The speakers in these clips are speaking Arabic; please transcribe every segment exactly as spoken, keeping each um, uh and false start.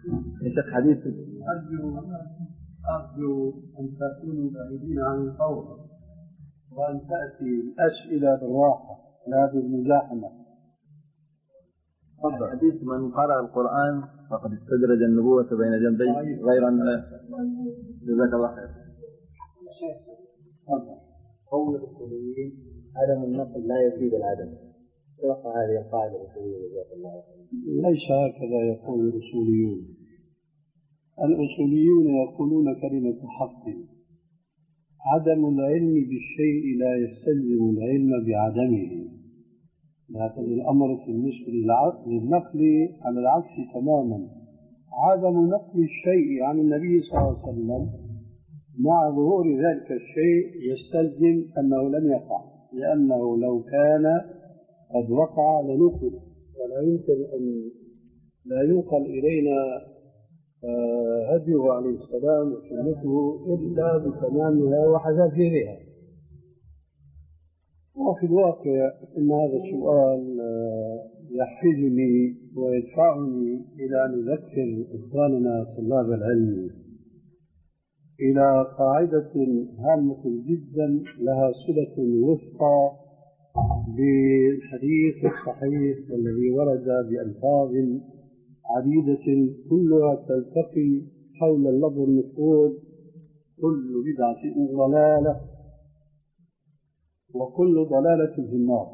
شيخ حديث أرجو أرجو أن تكونوا بعيدين عن الفوضى وأن تأتي الأسئلة بالراحة لا بالمزاحمة. حديث من قرأ القرآن فقد استدرج النبوة بين جنبيه غير أن جزاك الله خير. قول الأصوليين عدم النقل لا يفيد العدم، توقع هذه القاعدة الأصولية جزاك الله خير. ليس هكذا يقول الأصوليون. الأصوليون يقولون كلمة حق. عدم العلم بالشيء لا يستلزم العلم بعدمه، لكن الأمر في بالنسبة للنقل على العكس تماما. عدم نقل الشيء عن النبي صلى الله عليه وسلم مع ظهور ذلك الشيء يستلزم أنه لم يقع، لأنه لو كان قد وقع لنقل، ولا يمكن أن لا ينقل إلينا هديه عليه السلام وسنته إلا بتمامها وحذافيرها. وفي الواقع إن هذا السؤال يحفزني ويدفعني إلى أن أذكر إخواننا طلاب العلم إلى قاعدة هامة جدا لها صلة وثقى بالحديث الصحيح والذي ورد بألفاظ عديدة كلها تلتقي حول اللفظ المفعول: كل بدعة ضلالة وكل ضلالة في النار.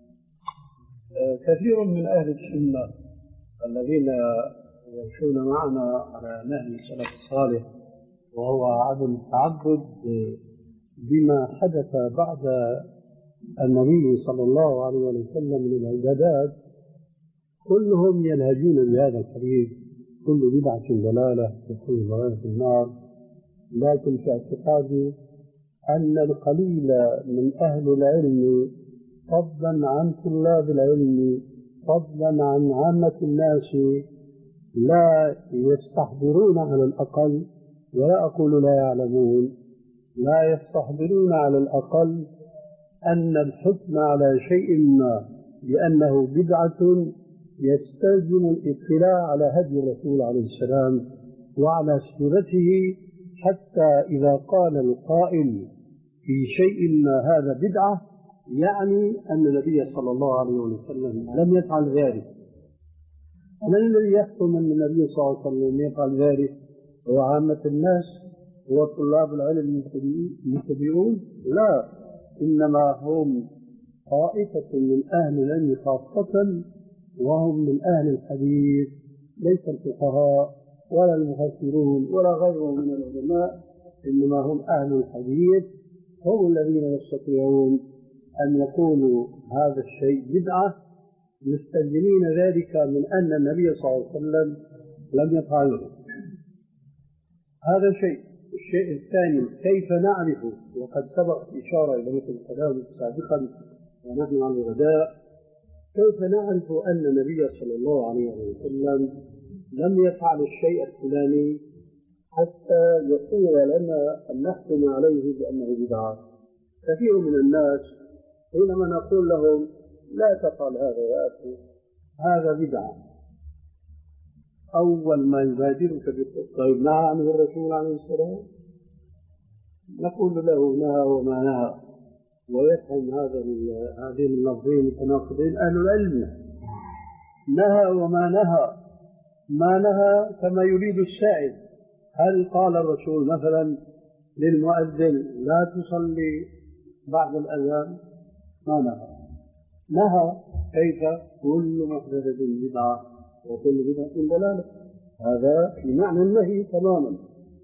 كثير من أهل السنة الذين يمشون معنا على نهج السلف الصالح وهو عدم التعبد بما حدث بعد النبي صلى الله عليه وسلم من العبادات، كلهم ينهجون بهذا الحديث: كل بدعة ضلالة وكل ضلالة في النار. لكن في اعتقادي أن القليل من أهل العلم فضلا عن طلاب العلم فضلا عن عامة الناس لا يستحضرون على الأقل، ولا أقول لا يعلمون، لا يستحضرون على الأقل أن الحكم على شيء ما بأنه بدعة يستلزم الاطلاع على هدي الرسول عليه السلام وعلى سيرته، حتى إذا قال القائل في شيء ما هذا بدعة يعني أن النبي صلى الله عليه وسلم لم يفعل ذلك. من الذي يحكم أن النبي صلى الله عليه وسلم يفعل ذلك؟ هو عامة الناس؟ هو طلاب العلم المتبعون؟ لا، إنما هم طائفة من أهل العلم خاصة، وهم من أهل الحديث، ليس الفقهاء ولا المفسرون ولا غيرهم من العلماء، إنما هم أهل الحديث، هم الذين يستطيعون أن يقولوا هذا الشيء بدعة مستلزمين ذلك من أن النبي صلى الله عليه وسلم لم يفعله. هذا شيء. الشيء الثاني: كيف نعرف؟ وقد سبق إشارة إلى مثل الكلام سابقا ونحن على الغداء، كيف نعرف أن النبي صلى الله عليه وسلم لم يفعل الشيء الفلاني حتى يصير لنا أن نحكم عليه بأنه بدعة؟ كثير من الناس حينما نقول لهم لا تفعل هذا يا أخي هذا بدعة، أول ما يبادرك بالطيب نهى عنه الرسول عليه السلام، نقول له نهى وما نهى، ويفهم هذا هذين اللفظين متناقضين أهل العلم. نهى وما نهى، ما نهى كما يريد السائل. هل قال الرسول مثلا للمؤذن لا تصلي بعد الأذان؟ ما نهى. نهى كيف؟ كل محدثة بدعة وكل بدعة ضلالة. هذا في معنى النهي تماما.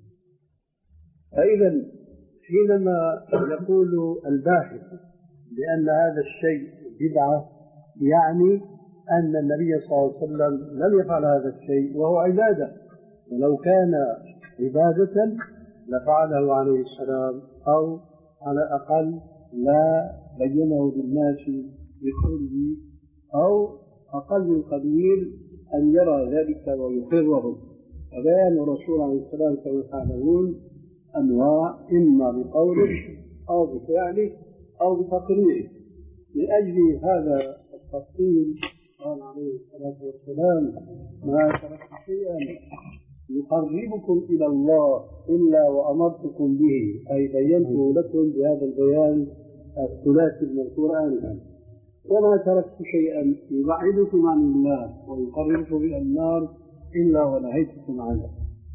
فإذا حينما يقول الباحث بأن هذا الشيء بدعة يعني أن النبي صلى الله عليه وسلم لم يفعل هذا الشيء وهو عبادة، ولو كان عبادة لفعله عليه السلام، أو على الأقل لا بينه للناس بقوله، أو أقل من قليل أن يرى ذلك ويقره. فبيان الرسول عليه السلام كما تعلمون أنواع، إما بقوله أو بفعله أو بتقريره. لأجل هذا التفصيل قال عليه الصلاة والسلام: ما تركت شيئا يقربكم إلى الله إلا وأمرتكم به، أي بينته لكم بهذا البيان الثلاثي من القرآن. وما تركت شيئا يبعدكم عن الله ويقربكم إلى النار إلا ونهيتكم عنه.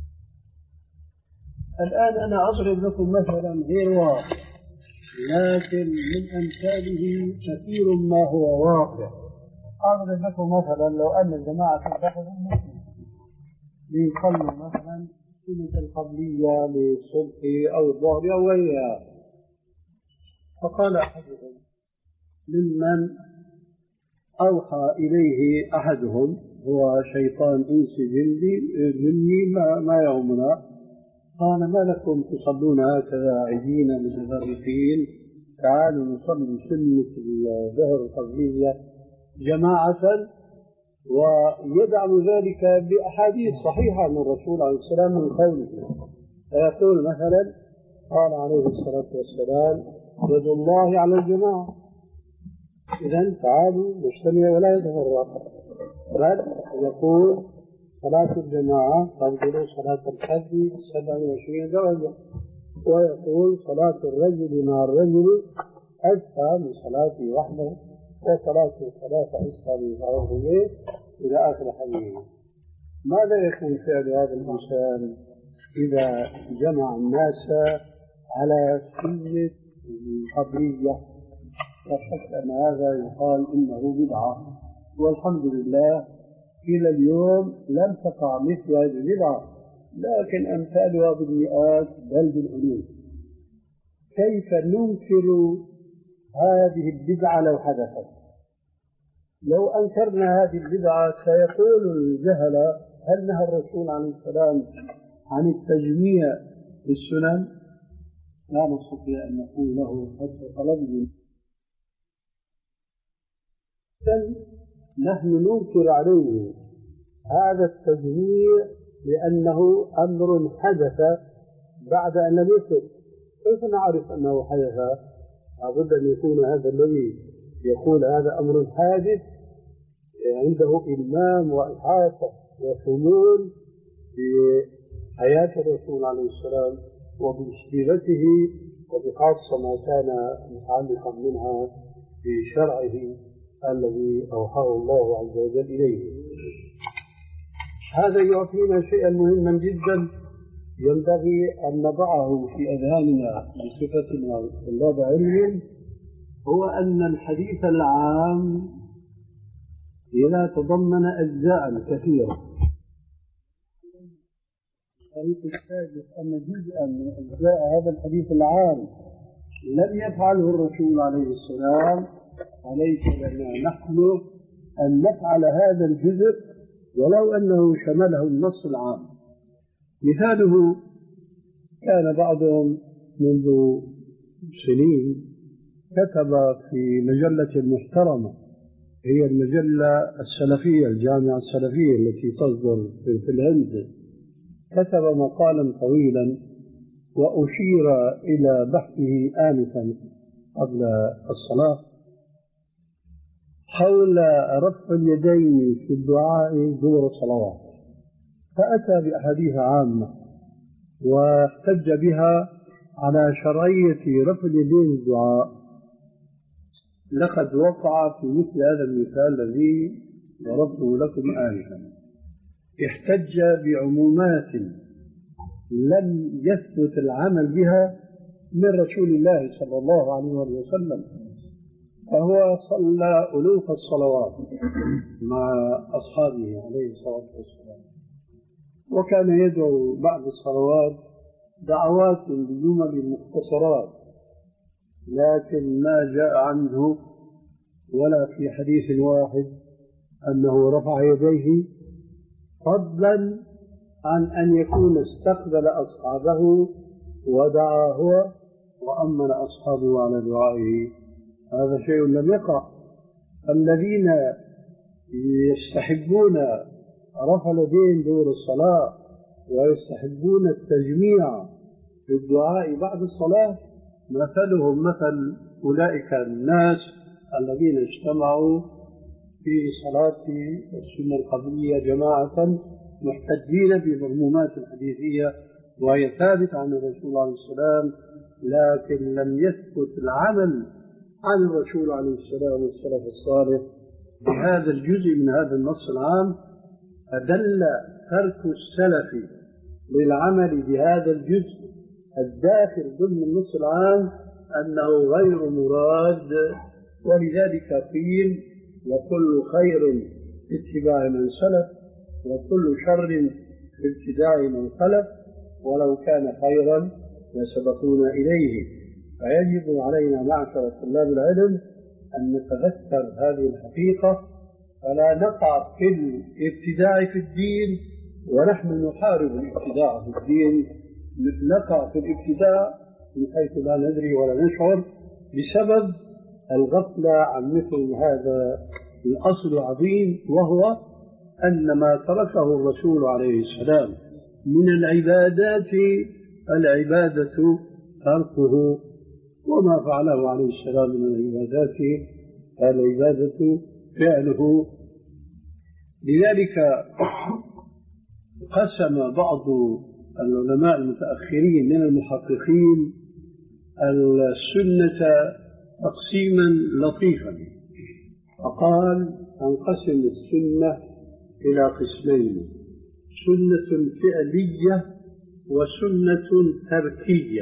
الآن أنا أضرب لكم مثلا غير واقع، لكن من أمثاله كثير ما هو واقع. أضرب لكم مثلا لو أن الجماعة تتخذ ليصلوا مثلا سنة القبلية للصبح أو الظهر أو غيرها، فقال أحدهم ممن أوحى إليه أحدهم، هو شيطان إنسي جني ما, ما يهمنا، قال ما لكم تصلون هكذا عيدين متفرقين، تعالوا نصلي سنة الظهر القبلية جماعة، ويدعم ذلك بأحاديث صحيحة عن الرسول عليه السلام من قوله، فيقول مثلا قال عليه الصلاة والسلام يد الله على الجماعة، إذن تعالوا نجتمع ولا يتفرق. بل يقول صلاة الجماعة تنقل صلاة الحج سبع وعشرين درجة، ويقول صلاة الرجل مع الرجل أزكى من صلاته وحده، وصلاة الثلاثة أزكى من صلاته إلى آخر حديث. ماذا يكون فعل هذا الإنسان إذا جمع الناس على سنة القبلية؟ لا شك أن هذا يقال إنه بدعة، والحمد لله إلى اليوم لم تقع مثل هذه البدعة، لكن أمثالها بالمئات بل بالألوف. كيف ننكر هذه البدعة لو حدثت؟ لو أنكرنا هذه البدعة سيقول الجهلة هل نهى الرسول عليه السلام عن التجميع بالسنن؟ لا نستطيع أن نقول له حتى طلبنا. نحن ننكر عليه هذا التجميع لأنه أمر حدث بعد أن لم يكن. كيف نعرف أنه حدث؟ لابد أن يكون هذا الذي يقول هذا أمر حادث عنده إلمام وإحاطة وشمول بحياة الرسول عليه السلام وبسيرته وبخاصة ما كان متعلقا منها بشرعه الذي أوحاه الله عز وجل إليه. هذا يعطينا شيئا مهما جدا ينبغي أن نضعه في أذهاننا بصفتنا طلاب علم، هو أن الحديث العام إذا تضمن أجزاء كثيرة، الحديث السادس أن جزءا من أجزاء هذا الحديث العام لم يفعله الرسول عليه السلام، وليس لنا نحن أن نفعل هذا الجزء ولو أنه شمله النص العام. مثاله كان بعضهم منذ سنين كتب في مجلة محترمة، هي المجلة السلفية الجامعة السلفية التي تصدر في الهند، كتب مقالا طويلا وأشير إلى بحثه آنفا قبل الصلاة حول رفع اليدين في الدعاء دور الصلوات، فأتى بأحاديث عامة واحتج بها على شرعية رفع اليدين في الدعاء. لقد وقع في مثل هذا المثال الذي ضربته لكم آنفا، احتج بعمومات لم يثبت العمل بها من رسول الله صلى الله عليه وسلم، فهو صلى ألوف الصلوات مع أصحابه عليه الصلاة والسلام، وكان يدعو بعد الصلوات دعوات بجمل مختصرات، لكن ما جاء عنه ولا في حديث واحد أنه رفع يديه، فضلا عن أن يكون استقبل أصحابه ودعا هو وأمن أصحابه على دعائه. هذا شيء لم يقع. الذين يستحبون رفع اليدين دور الصلاة ويستحبون التجميع في الدعاء بعد الصلاة مثلهم مثل أولئك الناس الذين اجتمعوا في صلاة السنة القبلية جماعة محتجين بمضمونات الحديثية وهي ثابتة عن الرسول عليه السلام، لكن لم يثبت العمل عن الرسول عليه السلام والسلف الصالح بهذا الجزء من هذا النص العام. فدل ترك السلف للعمل بهذا الجزء الداخل ضمن النص العام أنه غير مراد، ولذلك قيل: وكل خير في اتباع من سلف، وكل شر في ابتداع من خلف، ولو كان خيرا لسبقونا إليه. فيجب علينا معشر طلاب العلم أن نتذكر هذه الحقيقة، فلا نقع في الابتداع في الدين ونحن نحارب الابتداع في الدين، نقع في الابتداع من حيث لا ندري ولا نشعر بسبب الغفلة عن مثل هذا الأصل العظيم، وهو أن ما تركه الرسول عليه السلام من العبادات العبادة تركه، وما فعله عليه السلام من العبادات العبادة فعله. لذلك قسم بعض العلماء المتأخرين من المحققين السنة تقسيما لطيفا، فقال: انقسم السنة إلى قسمين: سنة فعلية وسنة تركية،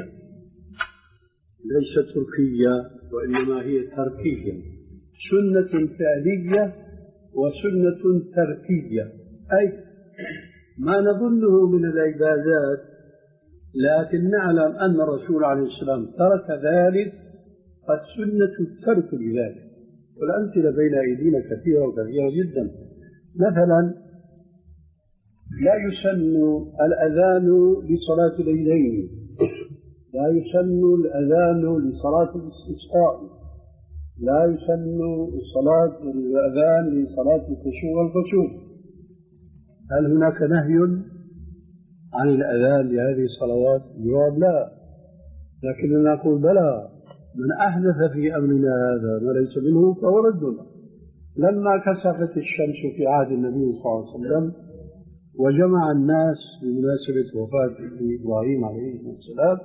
ليست تركية وإنما هي تركية. سنة فعلية وسنة تركية، أي ما نظنه من العبادات لكن نعلم أن الرسول عليه السلام ترك ذلك، فالسنة الترك لذلك. والأمثلة بين أيدينا كثيرة وكثيرة جدا. مثلا لا يسن الأذان لصلاة العيدين، لا يسن الأذان لصلاة الاستسقاء، لا يسن صلاة الأذان لصلاة الخشوع والخشوع. هل هناك نهي عن الأذان لهذه الصلوات؟ الجواب لا، لكننا نقول بلى، من أحدث في أمرنا هذا ما ليس منه فهو رد. لما كسفت الشمس في عهد النبي صلى الله عليه وسلم وجمع الناس بمناسبة وفاة إبراهيم عليه السلام،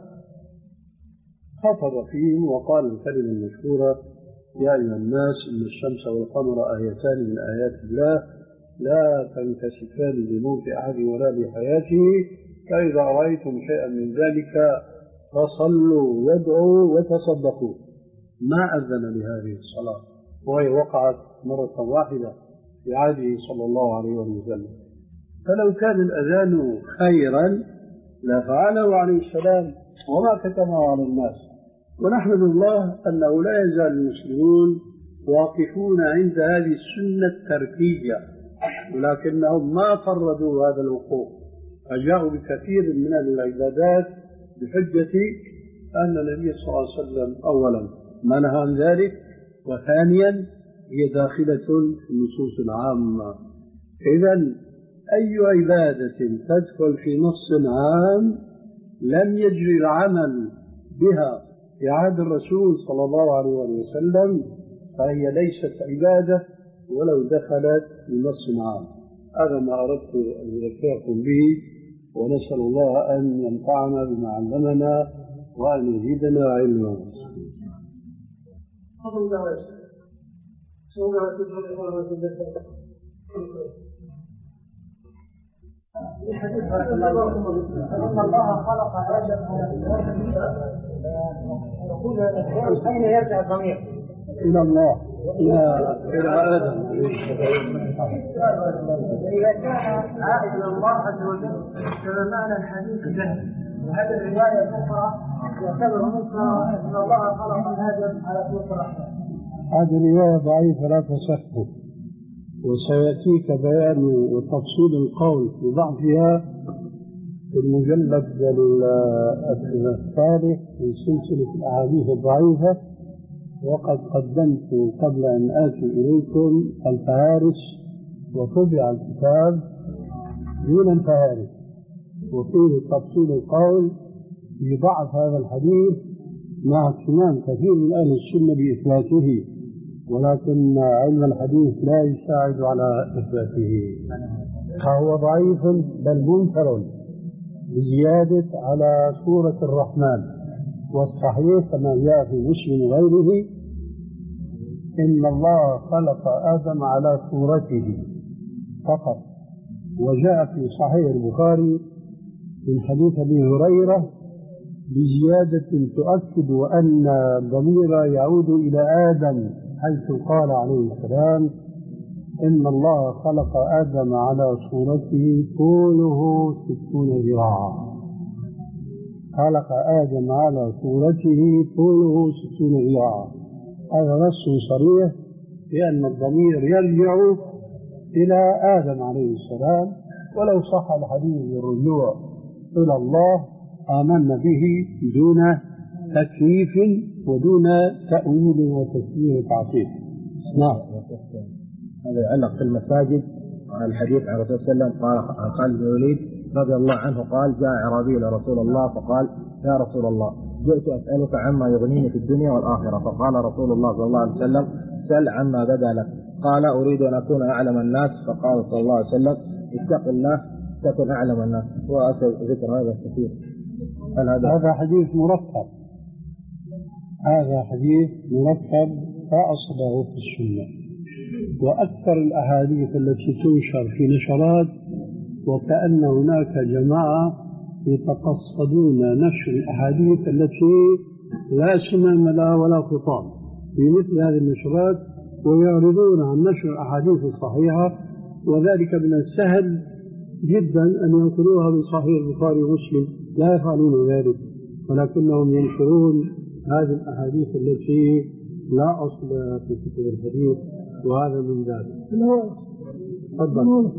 خطب فيهم وقال الكلمة المشهورة: يا أيها الناس إن الشمس والقمر آيتان من آيات الله لا تنكسفان لموت أحد ولا لحياته، فإذا رأيتم شيئا من ذلك فصلوا وادعوا وتصدقوا. ما أذن لهذه الصلاة، وهي وقعت مرة واحدة في عهده صلى الله عليه وسلم. فلو كان الأذان خيرا لفعله عليه السلام وما كتمه على الناس. ونحمد الله أنه لا يزال المسلمون واقفون عند هذه السنة التركية، ولكنهم ما فردوا هذا الوقوف، فجاءوا بكثير من العبادات بحجة أن النبي صلى الله عليه وسلم أولا ما نهى عن ذلك، وثانيا هي داخلة في النصوص العامة. إذن أي عبادة تدخل في نص عام لم يجري العمل بها في عهد الرسول صلى الله عليه وسلم فهي ليست عبادة ولو دخلت في نص عام. هذا ما أردت أن أذكركم به، ونسأل الله أن ينفعنا بما علمنا وأن يزيدنا علما. الحديث أن الله خلق آدم يقول أين يرجع الضمير؟ إلى الله، إلى إلى آدم. إذا كان عائد إلى الله عز وجل كما معنى الحديث له، وهذه الرواية الأخرى يعتبر منكرا أن الله خلق آدم على صورة الرحمن. هذه الرواية ضعيفة لا تصح، وسيأتيك بيان وتفصيل القول في ضعفها في المجلد الثالث من سلسلة الأحاديث الضعيفة. وقد قدمت قبل أن آتي إليكم الفهارس، وطبع الكتاب دون الفهارس، وفيه تفصيل القول في ضعف هذا الحديث مع اهتمام كثير من أهل السنة بإثباته، ولكن علم الحديث لا يساعد على إثباته. فهو ضعيف بل منكر بزيادة على سورة الرحمن. والصحيح كما جاء في مسلم وغيره إن الله خلق آدم على صورته فقط. وجاء في صحيح البخاري من حديث أبي هريرة بزيادة تؤكد أن الضمير يعود إلى آدم، حيث قال عليه السلام إن الله خلق آدم على صورته طوله ستون ذراعا. خلق آدم على صورته طوله ستون ذراعا. هذا نص صريح بأن الضمير يرجع إلى آدم عليه السلام، ولو صح الحديث بالرجوع إلى الله آمنا به دون تكييف ودون تأويل وتسمية وتعطيل. نعم. هذا يعلق في المساجد على الحديث عن الرسول صلى الله عليه وسلم قال عن خالد بن الوليد رضي الله عنه قال جاء أعرابي إلى رسول الله فقال يا رسول الله جئت أسألك عما يغنيني في الدنيا والآخرة. فقال رسول الله صلى الله عليه وسلم سل عما بدا لك. قال أريد أن أكون أعلم الناس. فقال صلى الله عليه وسلم اتق الله تكن أعلم الناس. وأتى ذكر هذا كثير. هذا هذا حديث مركب، هذا حديث مركب لا أصل له في السنة. وأكثر الأحاديث التي تنشر في نشرات وكأن هناك جماعة يتقصدون نشر الأحاديث التي لا سمام لها ولا خطاب في مثل هذه النشرات، ويعرضون عن نشر الأحاديث الصحيحة، وذلك من السهل جدا أن ينقلوها من صحيح البخاري ومسلم، لا يفعلون ذلك، ولكنهم ينشرون هذه الأحاديث التي لا أصل في كتب الحديث، وهذا من ذلك. تفضل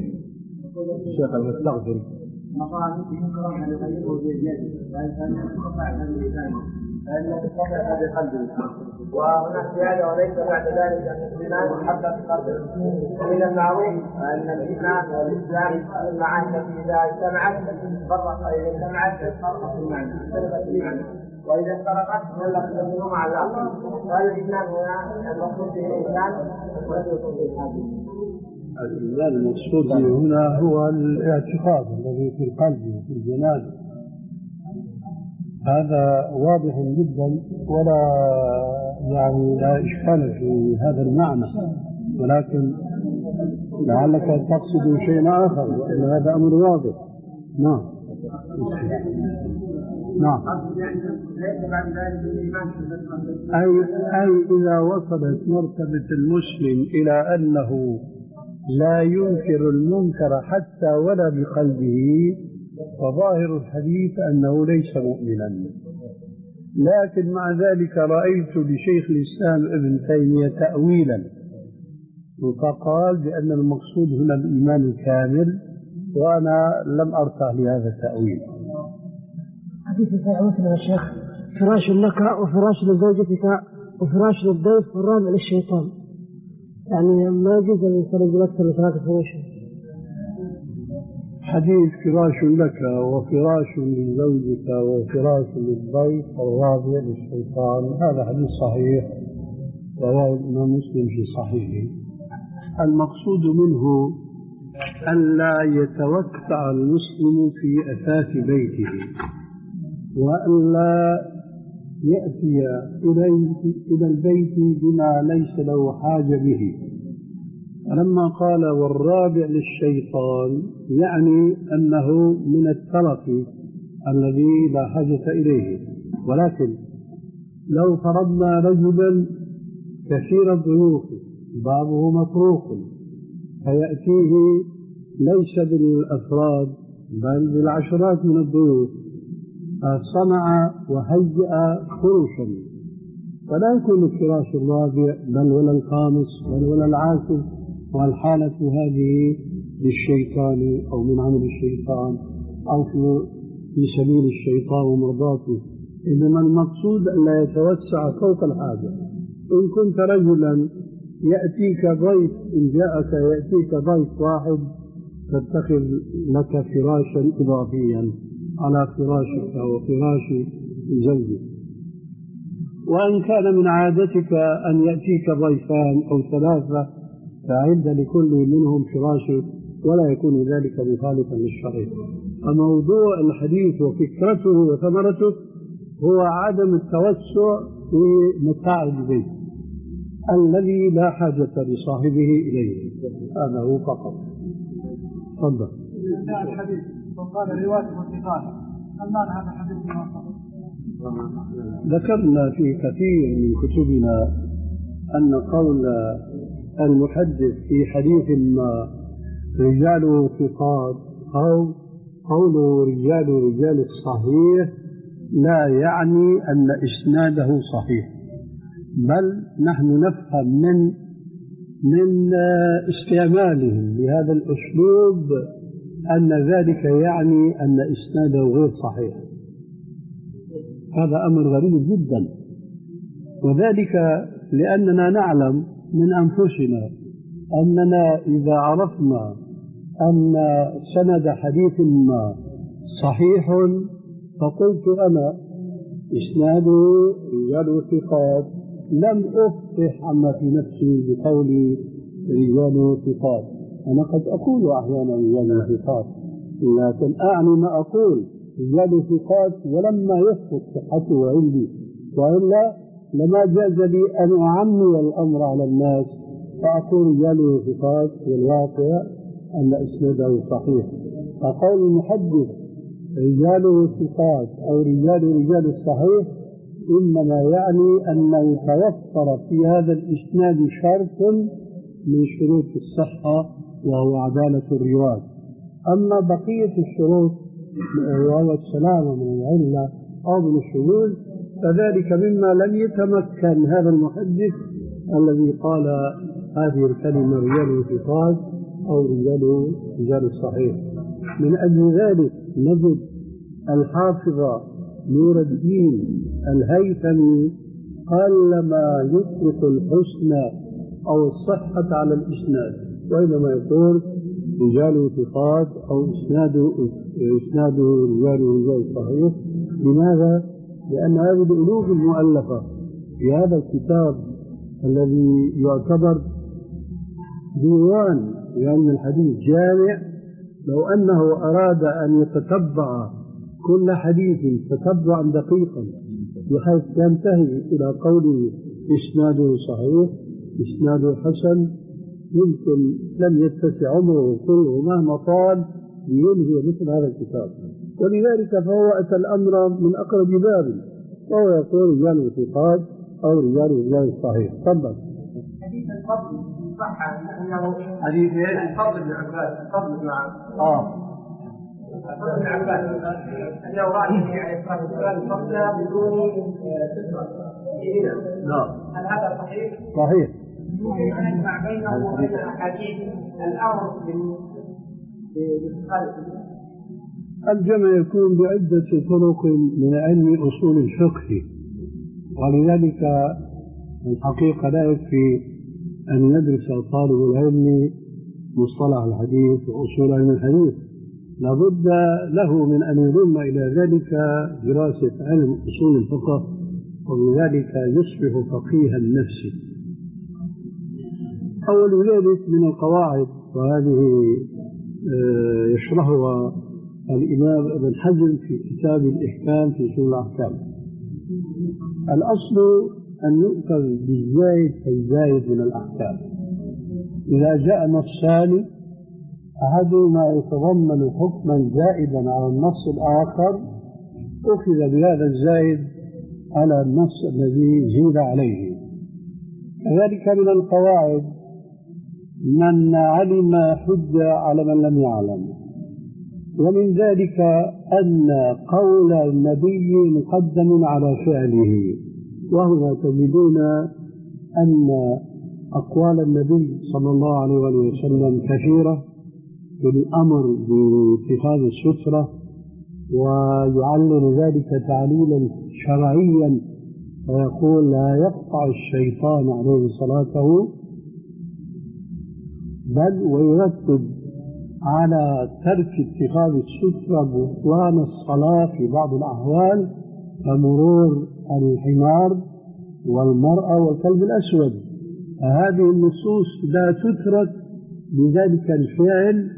الشيخ المستغفر. مقام يكره ان يغيره بيده فان يقطع اللسان فان يقطع هذا قلبه. وهناك زياده وليس بعد ذلك ان الايمان حتى في قلبه. من المعروف ان الايمان والاسلام المعاني التي اذا اجتمعت فرق اذا اجتمعت فرقت المعنى اختلفت المعنى، واذا افترقت ظلت منهما على الاخر. فهذا الاسلام هنا المقصود به الانسان ولم يكن به الحديث. الإيمان المقصود هنا هو الاعتقاد الذي في القلب وفي الجنان، هذا واضح جدا ولا يعني لا إشكال في هذا المعنى، ولكن لعلك تقصد شيء آخر وإن هذا أمر واضح. نعم نعم. أي أي إذا وصلت مرتبة المسلم إلى أنه لا ينكر المنكر حتى ولا بقلبه، فظاهر الحديث أنه ليس مؤمنا. لكن مع ذلك رأيت لشيخ الإسلام ابن تيمية تأويلا، فقال بأن المقصود هنا الإيمان الكامل، وأنا لم أرتاح لهذا التأويل. حديث صحيح مسلم يا شيخ: فراش لك وفراش لزوجتك وفراش للضيف والرابع للشيطان. يعني ما يجوز أن يصير أكثر من ثلاثة فراش. حديث فراش لك وفراش لزوجك وفراش للضيف والرابع للشيطان، هذا حديث صحيح رواه الإمام مسلم في صحيحه. المقصود منه ألا يتوسع المسلم في أثاث بيته، وألا يأتي إلى البيت بما ليس له حاجة به. فلما قال والرابع للشيطان يعني أنه من الترف الذي لا حاجة إليه. ولكن لو فرضنا رجلا كثير الضيوف بابه مطروق فيأتيه ليس بالأفراد بل بالعشرات من الضيوف، صنع وهيأ فرشا، فلا يكون الفراش الرابع بل ولا الخامس بل ولا العاشر، والحالة هذه للشيطان أو من عمل الشيطان أو في سبيل الشيطان ومرضاته. إنما المقصود أن لا يتوسع فوق الحاجة. إن كنت رجلا يأتيك ضيف، إن جاءك يأتيك ضيف واحد تتخذ لك فراشا إضافيا على فراشك وفراش زوجك. وإن كان من عادتك أن يأتيك ضيفان أو ثلاثة فعند لكل منهم فراش ولا يكون ذلك مخالفا للشرع. فموضوع الحديث وفكرته وثمرته هو عدم التوسع في متاع البيت الذي لا حاجة لصاحبه إليه، هذا هو فقط. تفضل. الحديث وقال رواية والثقات، هل معنى هذا الحديث بما ذكرنا في كثير من كتبنا أن قول المحدث في حديث ما رجاله ثقات أو قوله رجال رجال الصحيح لا يعني أن إسناده صحيح، بل نحن نفهم من من استعمالهم لهذا الأسلوب أن ذلك يعني أن إسناده غير صحيح. هذا أمر غريب جدا، وذلك لأننا نعلم من أنفسنا أننا إذا عرفنا أن سند حديث ما صحيح فقلت أنا إسناده رجال ثقات، لم أفتح عما في نفسي بقولي رجال ثقات. أنا قد أقول أحيانا رجال ثقات، لكن أعني ما أقول رجال ثقات ولما يثبت صحته عندي، وإلا لما جاز لي أن أعمي الأمر على الناس فأقول رجال ثقات والواقع أن إسناده صحيح. فقول المحدث رجال ثقات أو رجال رجال الصحيح إنما يعني أن يتوفر في هذا الإسناد شرط من شروط الصحة وهو عدالة الرواة. أما بقية الشروط وهو السلامة من العلة أو من الشذوذ فذلك مما لم يتمكن هذا المحدث الذي قال هذه الكلمة رجال ثقات أو رجال رجال الصحيح. من أجل ذلك نجد الحافظ نور الدين الهيثمي قلما يطلق الحسن أو الصحة على الإسناد، وإنما يقول رجال ثقات أو إسناده إسناده رجال رجال الصحيح. لماذا؟ لأن هذه الألوف المؤلفة في هذا الكتاب الذي يعتبر ديوان لأن الحديث جامع، لو أنه أراد أن يتتبع كل حديث تتبعا دقيقا بحيث ينتهي إلى قوله إسناده صحيح إسناده حسن، يمكن لم يتسع عمره كله مهما طال لينهي مثل هذا الكتاب. ولذلك فهو أتى الأمر من أقرب باب، وهو يقول رجال الثقات أو رجال رجال الصحيح. تفضل. حديث الفضل صح أنه حديث الفضل بن عباس الفضل بن عباس آه الفضل بن عباس أنه رأى النبي عليه الصلاة والسلام الفضل بدون سترة. نعم. هل هذا صحيح؟ صحيح. ممكن أن نجمع بينه وبين أحاديث الأمر بالخالق. الجمع يكون بعدة طرق من علم أصول الفقه، ولذلك الحقيقة لا يكفي أن يدرس طالب العلم مصطلح الحديث وأصول علم الحديث، لابد له من أن يضم إلى ذلك دراسة علم أصول الفقه، وبذلك يصبح فقيها نفسه. أول ذلك من القواعد، وهذه يشرحها الإمام ابن حزم في كتاب الإحكام في أصول الأحكام. الأصل أن يؤخذ بالزايد فالزايد من الأحكام. إذا جاء نصان أحدهما يتضمن حكما زائدا على النص الآخر أخذ بهذا الزايد على النص الذي زيد عليه. كذلك من القواعد من علم حجة على من لم يعلم، ومن ذلك أن قول النبي مقدم على فعله، وهنا تجدون أن أقوال النبي صلى الله عليه وسلم كثيرة بالأمر باتخاذ السترة، ويعلل ذلك تعليلا شرعيا ويقول لا يقطع الشيطان عليه صلاته، بل ويرتب على ترك اتخاذ السترة بطلان الصلاة في بعض الأحوال كمرور الحمار والمرأة والكلب الأسود. هذه النصوص لا تترك بذلك الفعل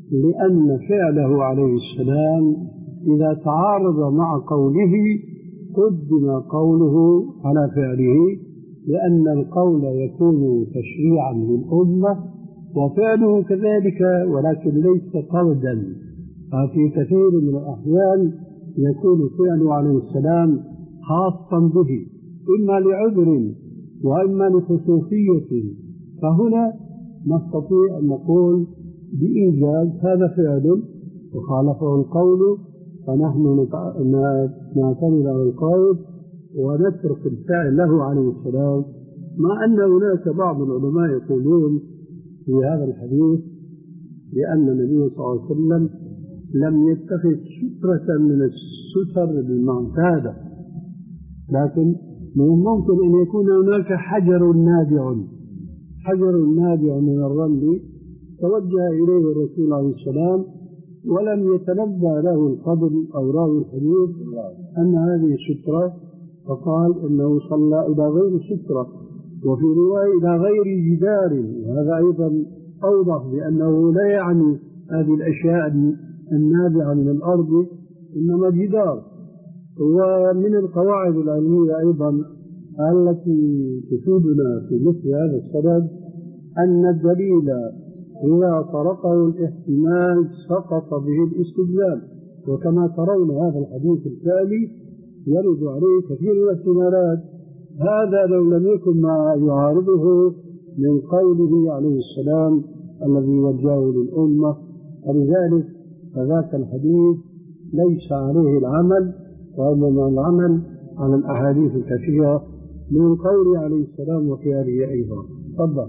لأن فعله عليه السلام إذا تعارض مع قوله قدم قوله على فعله، لأن القول يكون تشريعا للأمة وفعله كذلك، ولكن ليس قولا. ففي كثير من الأحيان يكون فعله عليه السلام خاصا به، إما لعذر وإما لخصوصية، فهنا نستطيع أن نقول بإيجاز هذا فعل وخالفه القول، فنحن نعتمد على القول ونترك الفعل له عليه السلام. مع أن هناك بعض العلماء يقولون في هذا الحديث لأن النبي صلى الله عليه وسلم لم يتخذ سترة من الستر المعتادة، لكن من الممكن أن يكون هناك حجر نابع حجر نابع من الرمل توجه إليه الرسول عليه السلام ولم يتنبأ له القبر أو راوي الحديث أن هذه سترة، فقال إنه صلى إلى غير سترة، وفي رواية إلى غير جدار، وهذا أيضا أوضح بأنه لا يعني هذه الأشياء النابعة من الأرض إنما جدار. ومن القواعد العلمية أيضا التي تفيدنا في مثل هذا السبب أن الدليل إذا طرقه الاحتمال سقط به الاستدلال، وكما ترون هذا الحديث التالي يرد عليه كثير من الاحتمالات، هذا لو لم يكن ما يعارضه من قوله عليه السلام الذي وجهه للأمة، ولذلك فذاك الحديث ليس عليه العمل، وإنما العمل على الأحاديث الكثيرة من قوله عليه السلام وفعله أيضا. تفضل.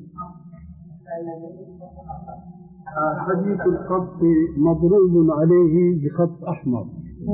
حديث الخط مضروب عليه بخط أحمر.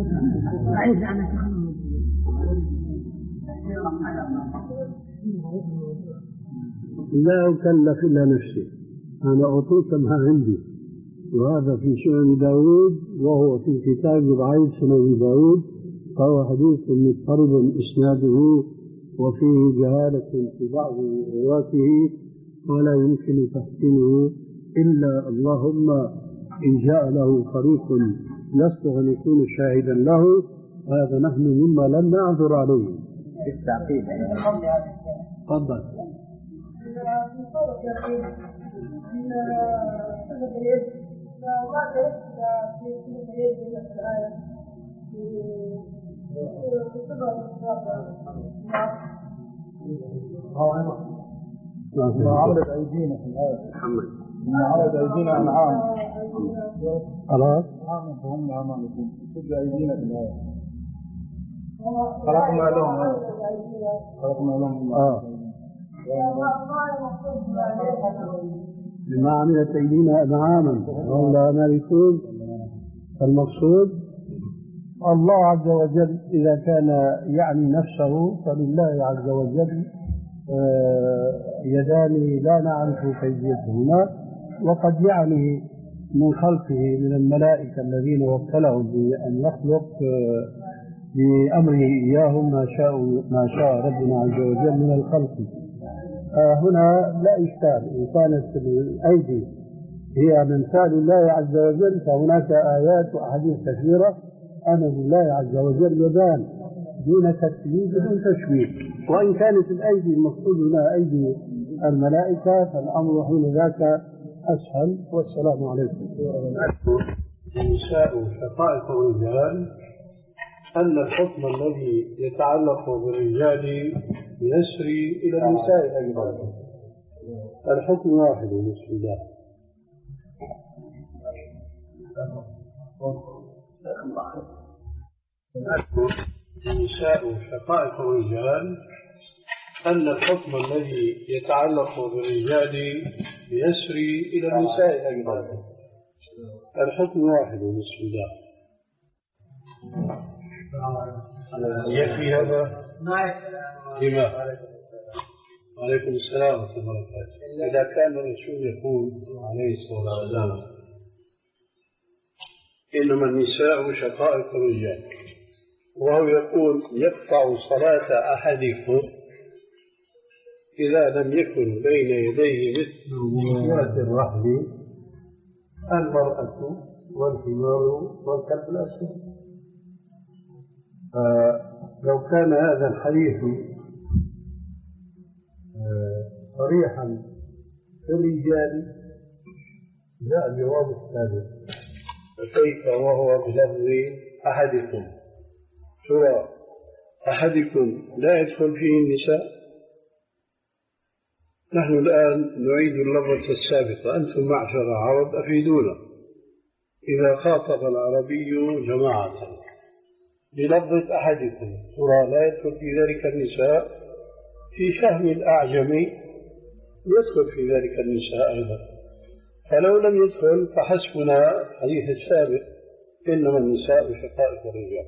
لا أكلف إلا نفسي، أنا أعطيك ما عندي، وهذا في سنن داود، وهو في كتاب ضعيف سنن داود، فهو حديث مضطرب إسناده وفيه جهالة في بعض رواته ولا يمكن تحسينه إلا اللهم إن جاء له طريق يصلح أن يكون شاهدا له، هذا نحن مما لم نعذر عليه. بالتعقيد. تفضل. ما عرضت أيدينا في الآية محمد، ما عرضت أيدينا أنعام خلاص نعم فهم أمامكم تجد أيدينا في الآية خلقنا لهم خلقنا لهم آه بما عملت أيدينا أنعاما وهم لا مالكون. المقصود الله عز وجل إذا كان يعني نفسه فلله عز وجل يدان لا نعرف كيفيتهما، وقد يعني من خلقه من الملائكة الذين وكلهم بأن يخلق بأمره إياهم ما شاء ما شاء ربنا عز وجل من الخلق. هنا لا إشكال، إن كانت الأيدي هي من فعل الله عز وجل فهناك آيات وأحاديث كثيرة أن لله عز وجل يدان دون تكليف دون تشبيه، وإن كانت الأيدي المقصود لها أيدي الملائكة فالأمر حين ذاك أسهل. والسلام عليكم. النساء شقائق الرجال، أن الحكم الذي يتعلق بالرجال يسري إلى النساء أيضا، الحكم واحد بسم الله. النساء شقائق الرجال، أن الحكم الذي يتعلق بالرجال يسري إلى النساء أيضا، الحكم واحد بسم الله. يكفي هذا؟ لما؟ وعليكم السلام ورحمة الله وبركاته. إذا كان الرسول يقول عليه الصلاة والسلام إنما النساء شقائق الرجال، وهو يقول يقطع صلاة أحدكم إذا لم يكن بين يديه مثل مسيرة الرحل، المرأة والحمار والكلب الأسود. لو كان هذا الحديث صريحا في الرجال جاء الجواب السابق، فكيف وهو بلفظ أحدكم؟ ترى أحدكم لا يدخل فيه النساء؟ نحن الآن نعيد اللفظة السابقة، أنتم معشر العرب أفيدونا. إذا خاطب العربي جماعة بلفظة أحدكم ترى لا يدخل في ذلك النساء؟ في فهم الأعجمي يدخل في ذلك النساء أيضا، فلو لم يدخل فحسبنا الحديث السابق إنما النساء بشقائق الرجال.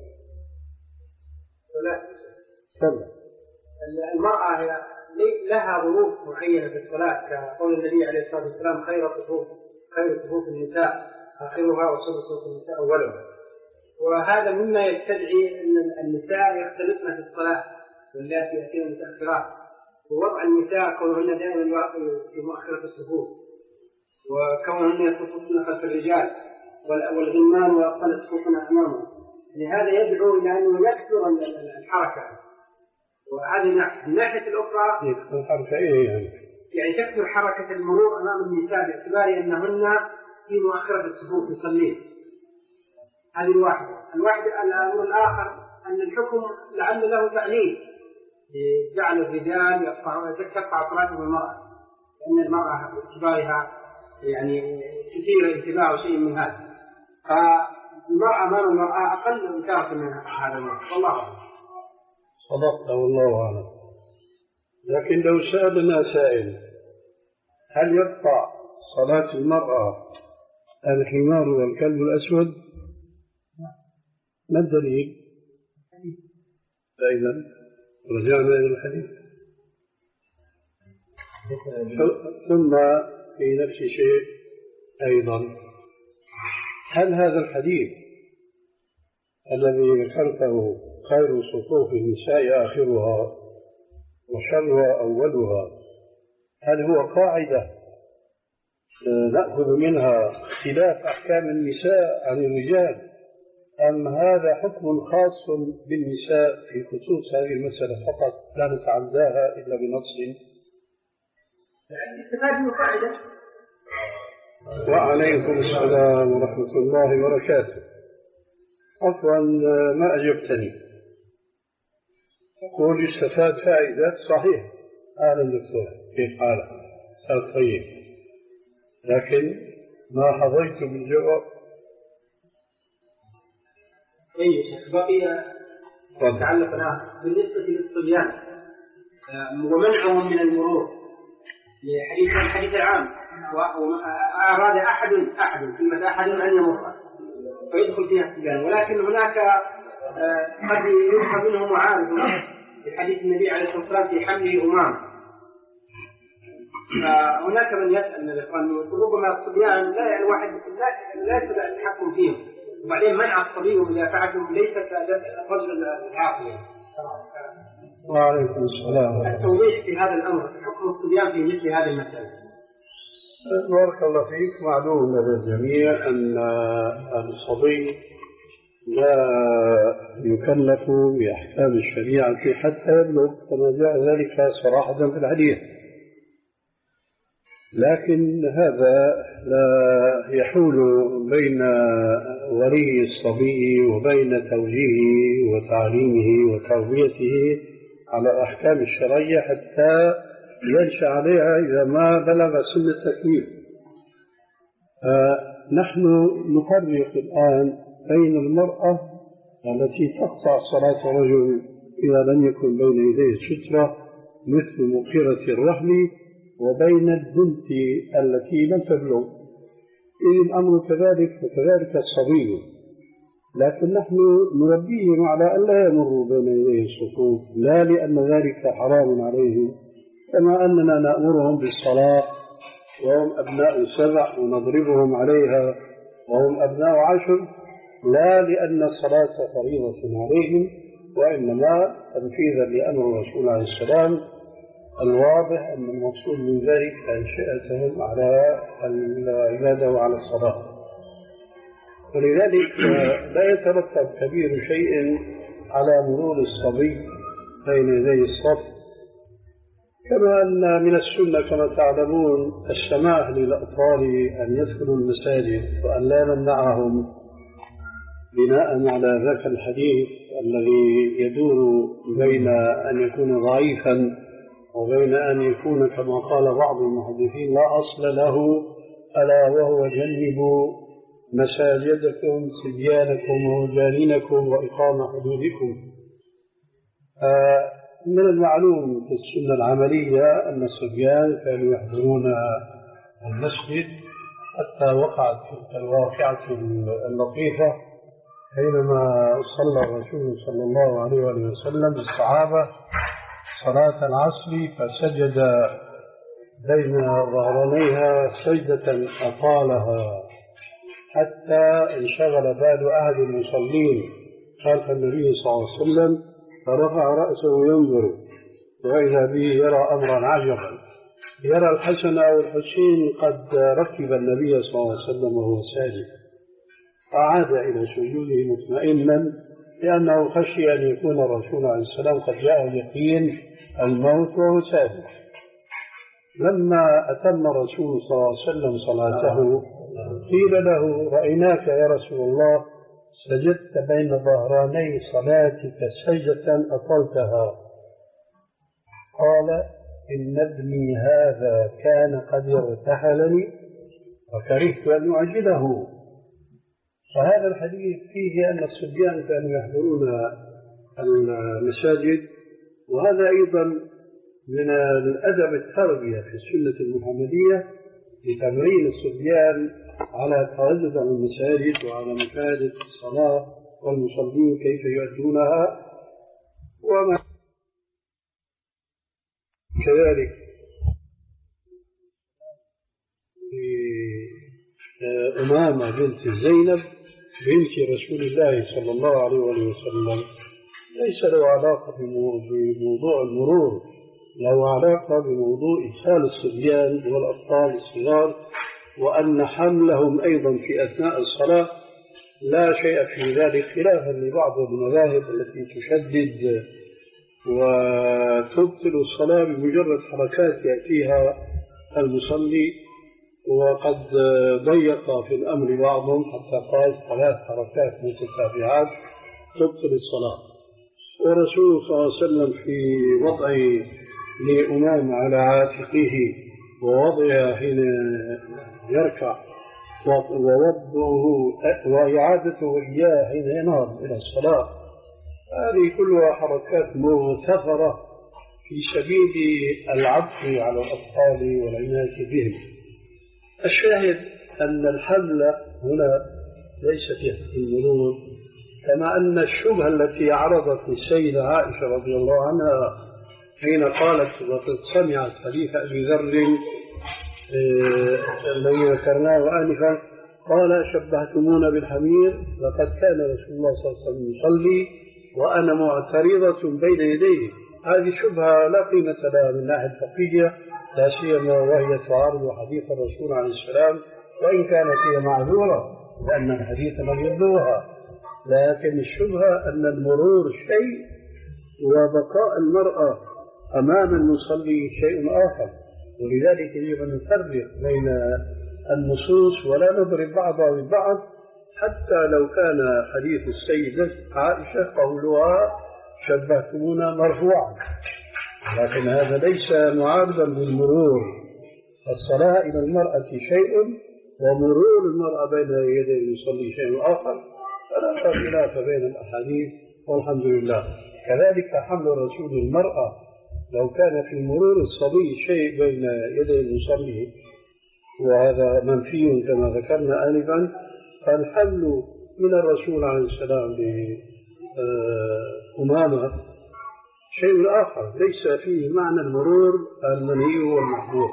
لا المرأة هي لها ظروف معينة في الصلاة، كقول النبي عليه الصلاة والسلام خير صفوف خير صفوف النساء آخرها وشر صفوف النساء أولها، وهذا مما يستدعي أن النساء يختلفن في الصلاة واللاتي يأتين متأخرات، ووضع النساء كونهن دائما في مؤخرة الصفوف، وكونهن يصففن خلف الرجال والغلمان ويقل صفوفن أمامهم، لهذا يدعو إلى أنه يكثر الحركة. وهذه الناحية الأخرى الحركة إيه يعني؟ يعني تكثر حركة المرور أمام النساء باعتبار أنهن في مؤخرة الصفوف يصلين. هذه الواحدة. الواحد الأمر الآخر أن الحكم لعل له تعليل جعل الرجال يقطع صلاتهم المرأة، لأن المرأة باعتبارها يعني كثير انتباه شيء من هذا، فالمرأة أمام المرأة أقل انتباه من هذا الوقت. والله أعلم. صدقت والله أعلم. لكن لو سألنا سائل هل يقطع صلاة المرأة الحمار والكلب الأسود؟ ما الدليل؟ فإذا رجعنا إلى الحديث. ثم في نفس الشيء أيضا، هل هذا الحديث الذي ذكرته خير صفوف النساء آخرها وشرها أولها، هل هو قاعدة نأخذ منها اختلاف أحكام النساء عن الرجال، أم هذا حكم خاص بالنساء في خصوص هذه المسألة فقط لا نتعداها إلا بنص؟ استفاد من قاعدة. وعليكم السلام ورحمة الله وبركاته. عفوا ما أجبتني. تقول استفاد فائدة، صحيح. أهلا دكتور، كيف حالك؟ أستاذ طيب، لكن ما حظيت بالجواب. أي شيخ بقي يتعلق الآن بالنسبة للصبيان ومنعهم من المرور لحديث الحديث العام، وأراد أحد أحد كلمة أحد أن يمر فيدخل فيها الصبيان، ولكن هناك قد يفهم منه معارض لحديث النبي عليه الصلاة والسلام في حمله أمام. فهناك من يسأل من الإخوان ربما الصبيان لا الواحد لا يستطيع التحكم فيهم، وبعدين منع الصبي ومدافعته ليس كرجل العاقل. وعليكم السلام. التوضيح في هذا الأمر، حكم الصبيان في مثل هذه المسألة. بارك الله فيك. معلوم لدى الجميع أن الصبي لا يكلف بأحكام الشريعة حتى يبلغ، كما جاء ذلك صراحة في الحديث، لكن هذا لا يحول بين ولي الصبي وبين توجيهه وتعليمه وتربيته على الأحكام الشرعية حتى ينشأ عليها إذا ما بلغ سن التكليف. نحن نفرق الآن بين المرأة التي تقطع صلاة رجل إذا لم يكن بين يديه سترة مثل مقيرة الرحل، وبين البنت التي لم تبلغ، إذ الأمر كذلك وكذلك الصبي، لكن نحن نربيهم على أن لا يمروا بين يديه الصفوف، لا لأن ذلك حرام عليهم، كما أننا نأمرهم بالصلاة وهم أبناء سبع ونضربهم عليها وهم أبناء عشر، لا لأن الصلاة فريضة عليهم، وإنما تنفيذا لأمر الرسول عليه السلام الواضح أن المقصود من ذلك تنشئتهم على العبادة وعلى الصلاة. ولذلك لا يترتب كبير شيء على مرور الصبي بين يدي الصف. كما أن من السنة كما تعلمون السماح للأطفال أن يدخلوا المساجد وأن لا نمنعهم بناء على ذاك الحديث الذي يدور بين أن يكون ضعيفا وبين أن يكون كما قال بعض المحدثين لا أصل له، ألا وهو جنبوا مساجدكم صبيانكم وجانينكم وإقام حدودكم. من المعلوم في السنة العملية أن الصبيان كانوا يحضرون المسجد، حتى وقعت الواقعة اللطيفة حينما صلى الرسول صلى الله عليه وسلم بالصحابة صلاة العصر فسجد بين ظهرانيها سجدة أطالها حتى انشغل بال أحد المصلين خلف النبي صلى الله عليه وسلم، فرفع رأسه ينظر وإذا به يرى أمرا عجبا، يرى الحسن أو الحسين قد ركب النبي صلى الله عليه وسلم وهو ساجد، فعاد إلى سجوده مطمئنا لأنه خشي أن يكون الرسول عليه السلام قد جاء اليقين الموت وهو ساجد. لما أتم الرسول صلى الله عليه وسلم صلاته قيل له رأيناك يا رسول الله سجدت بين ظهراني صلاتك سجدة أطلتها. قال إن ابني هذا كان قد ارتحلني وكرهت أن أعجله. فهذا الحديث فيه أن الصبيان كانوا يحضرون المساجد، وهذا أيضا من الأدب التربية في السنة المحمدية لتمرين الصبيان على التردد على المساجد وعلى مفادة الصلاة والمصلين كيف يؤدونها. وما كذلك أمامة بنت زينب بنت رسول الله صلى الله عليه وسلم ليس له علاقة بموضوع المرور، له علاقة بموضوع إدخال الصبيان والأطفال الصغار، وأن حملهم أيضا في أثناء الصلاة لا شيء في ذلك، خلافا لبعض المذاهب التي تشدد وتبطل الصلاة بمجرد حركات يأتيها المصلي، وقد ضيق في الأمر بعضهم حتى قال ثلاث حركات متتابعات تبطل الصلاة. ورسول صلى الله عليه وسلم في وضع لأمام على عاتقه ووضعها حين يركع ووضعه وإعادته إياه حين ينهض إلى الصلاة، هذه كلها حركات مغتفرة في سبيل العطف على الأطفال والعناية بهم. الشاهد أن الحمل هنا ليس في المرور، كما أن الشبهة التي عرضت السيدة عائشة رضي الله عنها حين قالت وقد سمعت حديث أبي ذر الذي ذكرناه آنفا قال شبهتمونا بالحمير لقد كان رسول الله صلى الله عليه وسلم يصلي وأنا معترضة بين يديه. هذه شبهة لا قيمة لها من ناحية فقهية، لا سيما وهي تعارض حديث الرسول عليه السلام، وإن كانت هي معذورة لأن الحديث لم يبلغها، لكن الشبهة أن المرور شيء وبقاء المرأة أمام المصلي شيء آخر، ولذلك يجب أن نفرق بين النصوص ولا نضرب بعضها ببعض. حتى لو كان حديث السيدة عائشة قولها شبهتمونا مرفوعا، لكن هذا ليس معارضا للمرور. الصلاة إلى المرأة شيء ومرور المرأة بين يدي المصلي شيء آخر، فلا خلاف بين الأحاديث والحمد لله. كذلك حمل الرسول المرأة لو كان في مرور الصبي شيء بين يدي المصلي وهذا منفي كما ذكرنا آنفا، فالحمل من الرسول عليه السلام لأمامة شيء آخر ليس فيه معنى المرور المنهي والمحظور.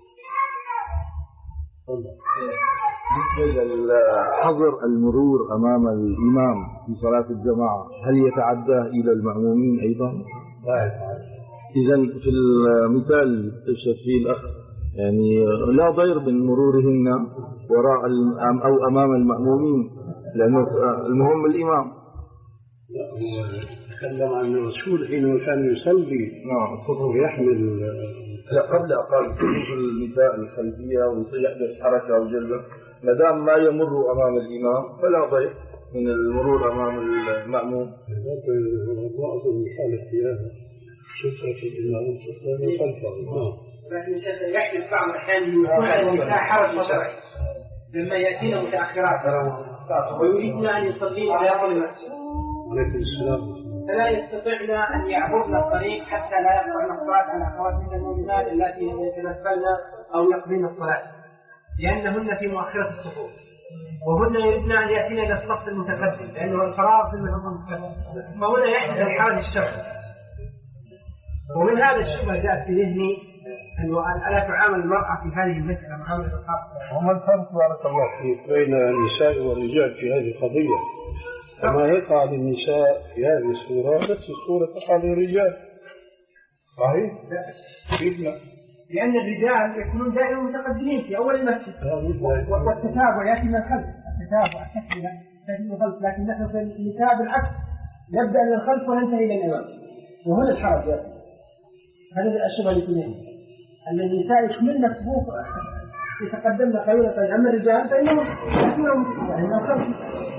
بالنسبة لحظر المرور أمام الإمام في صلاة الجماعة هل يتعدى إلى المأمومين أيضا؟ لا يتعدى. إذن في المثال الشيخ الأخ يعني لا ضير من مرورهن وراء أو أمام المأمومين، لأنه المهم الإمام. لا هو تكلم عن الرسول حينما كان يصلي نعم ويحمل. لا قبل قال صفوف النساء الخلفية ويحدث حركة أو جلبة، ما دام ما يمر أمام الإمام فلا ضير من المرور أمام المأموم. بعض المخالف في هذا سترة الإمام سترة خلفه. لكن يحدث بعض الأحيان يكون النساء حرج بصري لما يأتينا متأخرات ويريدن أن يصلين داخل المسجد. عليكم السلام. فلا يستطيعن أن يعبرن الطريق حتى لا يقطعن الصلاة على أخواتهن المؤمنات التي يتنفلن أو يقضين الصلاة، لأنهن في مؤخرة الصفوف وهن يريدن أن يأتين إلى الصف المتقدم لأنه الفراغ في الصف المتقدم، فهنا يحدث الحرج الشرعي. ومن هذا الشبهة جاءت في ذهني أنه ألا تعامل المرأة في هذه المسألة معاملة الخاصة. وما الفرق بارك الله فيك بين النساء والرجال في هذه القضية؟ كما يقع للنساء في هذه الصورة نفس الصورة تقع للرجال، صحيح؟ كيف لا؟ لأن الرجال يكونون دائما متقدمين في أول المسجد والتتابع يأتي من الخلف، التتابع التكملة تأتي من الخلف، لكن نحن في النساء بالعكس نبدأ من الخلف وننتهي إلى الأمام، وهنا الحرج يأتي. هذا الشبهة اللي فيها أن النساء يكملن الصفوف يتقدمن قليلا، أما الرجال فإنهم يأتون يعني من الخلف.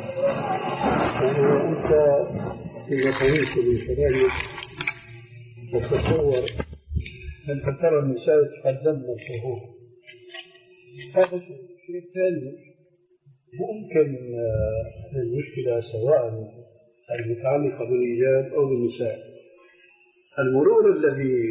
يعني أنت إذا قلت من خلالك تتصور أن ترى النساء يتقدمن الصفوف، هذا شيء ثاني. ممكن المشكلة سواء المتعلقة بالرجال أو بالنساء، المرور الذي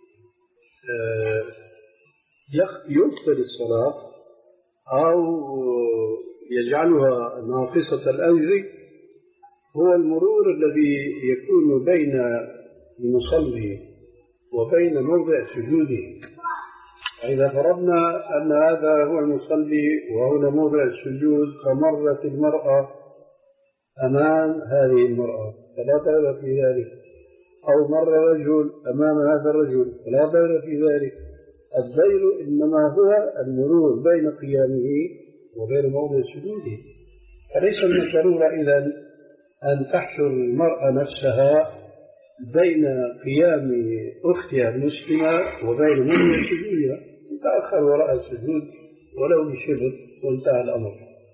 يبطل الصلاة أو يجعلها ناقصة الأجر هو المرور الذي يكون بين المصلي وبين موضع سجوده. إذا فرضنا أن هذا هو المصلي وهنا موضع السجود فمرت المرأة أمام هذه المرأة فلا ضير في ذلك، أو مر رجل أمام هذا الرجل فلا ضير في ذلك. الضير إنما هو المرور بين قيامه وبين موضع سجوده. فليس من الضرورة إذن أن تحشر المرأة نفسها بين قيام أختها المسلمة وبين موضع سجودها، تأخر وراء السجود ولو بشبر وانتهى الأمر.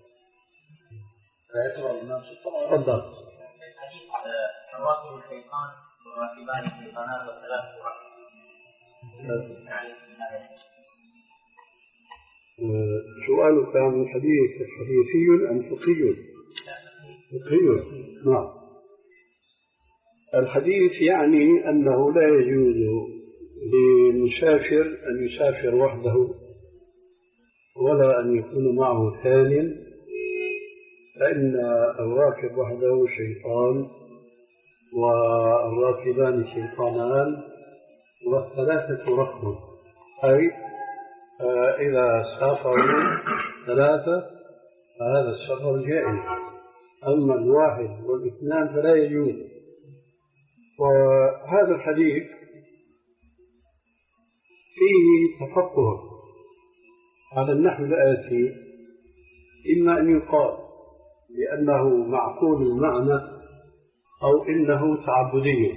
تفضل. رواكب الشيطان وراكبان الشيطانات وثلاث سؤالك عن الحديث حديثي أم فقهي؟ فقهي. نعم. الحديث يعني أنه لا يجوز للمسافر أن يسافر وحده ولا أن يكون معه ثان، فإن الراكب وحده شيطان والراكبان شيطانان والثلاثة ركب، أي إذا سافروا ثلاثة فهذا السفر جائز، أما الواحد والاثنان فلا يجوز. وهذا الحديث فيه تفقه على النحو الآتي: إما أن يقال بأنه معقول المعنى أو إنه تعبدي.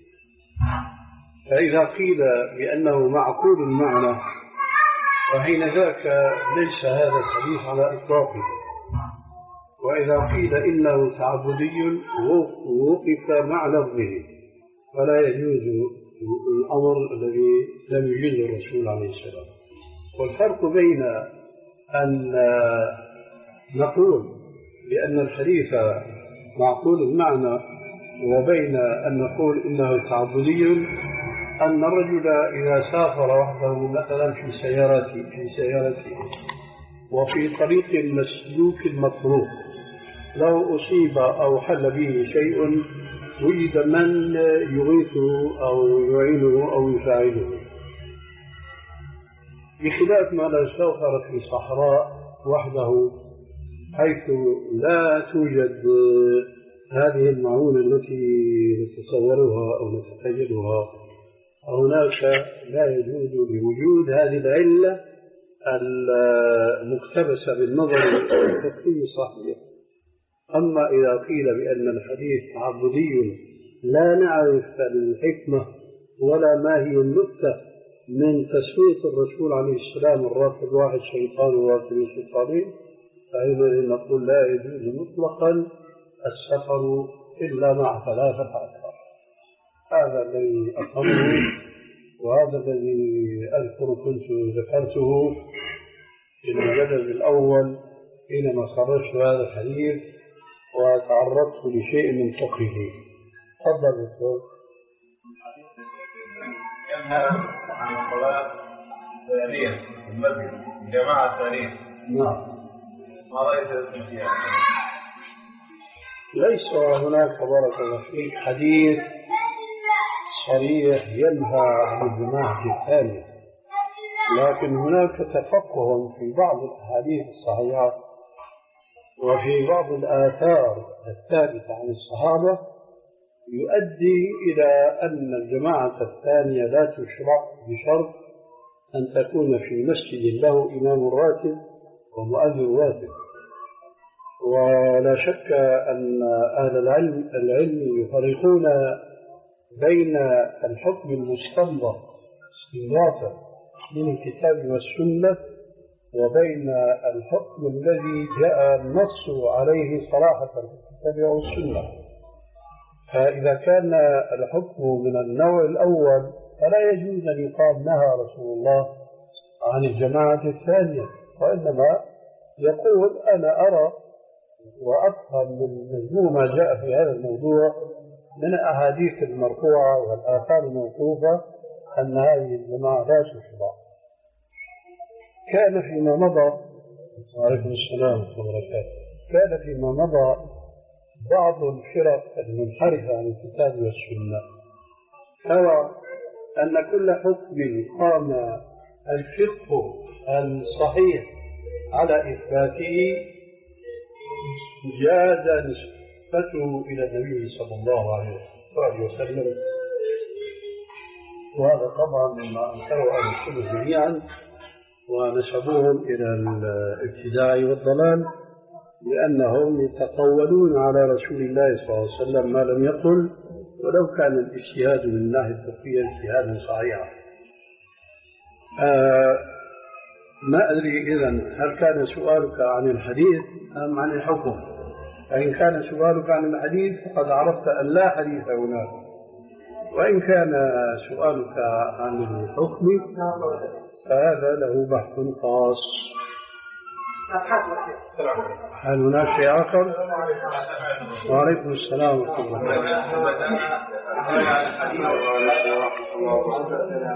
فإذا قيل بأنه معقول المعنى فحين ذاك ليس هذا الحديث على إطلاقه، وإذا قيل إنه تعبدي ووقف مع لفظه فلا يجوز الأمر الذي لم يجوز الرسول عليه السلام. والفرق بين أن نقول بأن الحديث معقول المعنى وبين أن نقول إنه تعبدي أن الرجل إذا سافر وحده مثلا في سيارته في سيارته وفي طريق مسلوك مطروق لو أصيب أو حل به شيء وجد من يغيثه أو يعينه أو يساعده، بخلاف ما لو سافر في صحراء وحده حيث لا توجد هذه المعونة التي نتصورها أو نتخيلها. هناك لا يجوز لوجود هذه العلة المقتبسة بالنظر الفقهي الصحيح أما إذا قيل بأن الحديث تعبدي لا نعرف الحكمة ولا ما هي النكتة من تسوية الرسول عليه السلام الراكب واحد شيطان وراكب شيطانين، فإذا نقول لا يجوز مطلقا السفر إلا مع ثلاثة أشخاص. هذا الذي أفهمه، وهذا الذي أذكر كنت ذكرته في المجلد الأول حينما خرجت هذا الحديث وتعرضت لشيء من فقهه. تفضل دكتور. ينهى عن الصلاة ثانية في المسجد جماعة ثانية. نعم. ما رأيت فيها؟ ليس هناك بارك الله فيك حديث صريح ينهى عن الجماعة الثانية، لكن هناك تفقه في بعض الأحاديث الصحيحة وفي بعض الآثار الثابتة عن الصحابة يؤدي إلى أن الجماعة الثانية لا تشرع بشرط أن تكون في مسجد له إمام راتب ومؤذن راتب. ولا شك أن أهل العلم العلم يفرقون بين الحكم المستنبط استنباطا من الكتاب والسنة وبين الحكم الذي جاء النص عليه صراحة في الكتاب والسنة. فإذا كان الحكم من النوع الأول فلا يجوز أن يقال نهى رسول الله عن الجماعة الثانية، وإنما يقول أنا أرى وأفهم من مجموع ما جاء في هذا الموضوع من الأحاديث المرفوعة والآثار الموقوفة أن هذه الجماعة لا تشرع. كان فيما مضى وعليكم السلام ورحمة الله وبركاته كان فيما مضى بعض الفرق المنحرفة عن الكتاب والسنة ترى أن كل حكم قام الفقه الصحيح على إثباته جاز نسبته إلى النبي صلى الله عليه وسلم، وهذا طبعا مما أنكره أهل السنة جميعا ونسبوهم إلى الابتداع والضلال، لأنهم يتقولون على رسول الله صلى الله عليه وسلم ما لم يقل، ولو كان الاجتهاد من الناحية الفقهية اجتهادا صحيحا. آه ما أدري إذن هل كان سؤالك عن الحديث أم عن الحكم؟ فإن كان سؤالك عن الحديث فقد عرفت أن لا حديث هناك، وإن كان سؤالك عن الحكم فهذا له بحث خاص. هل هناك شيء آخر؟ وعليكم السلام ورحمة الله.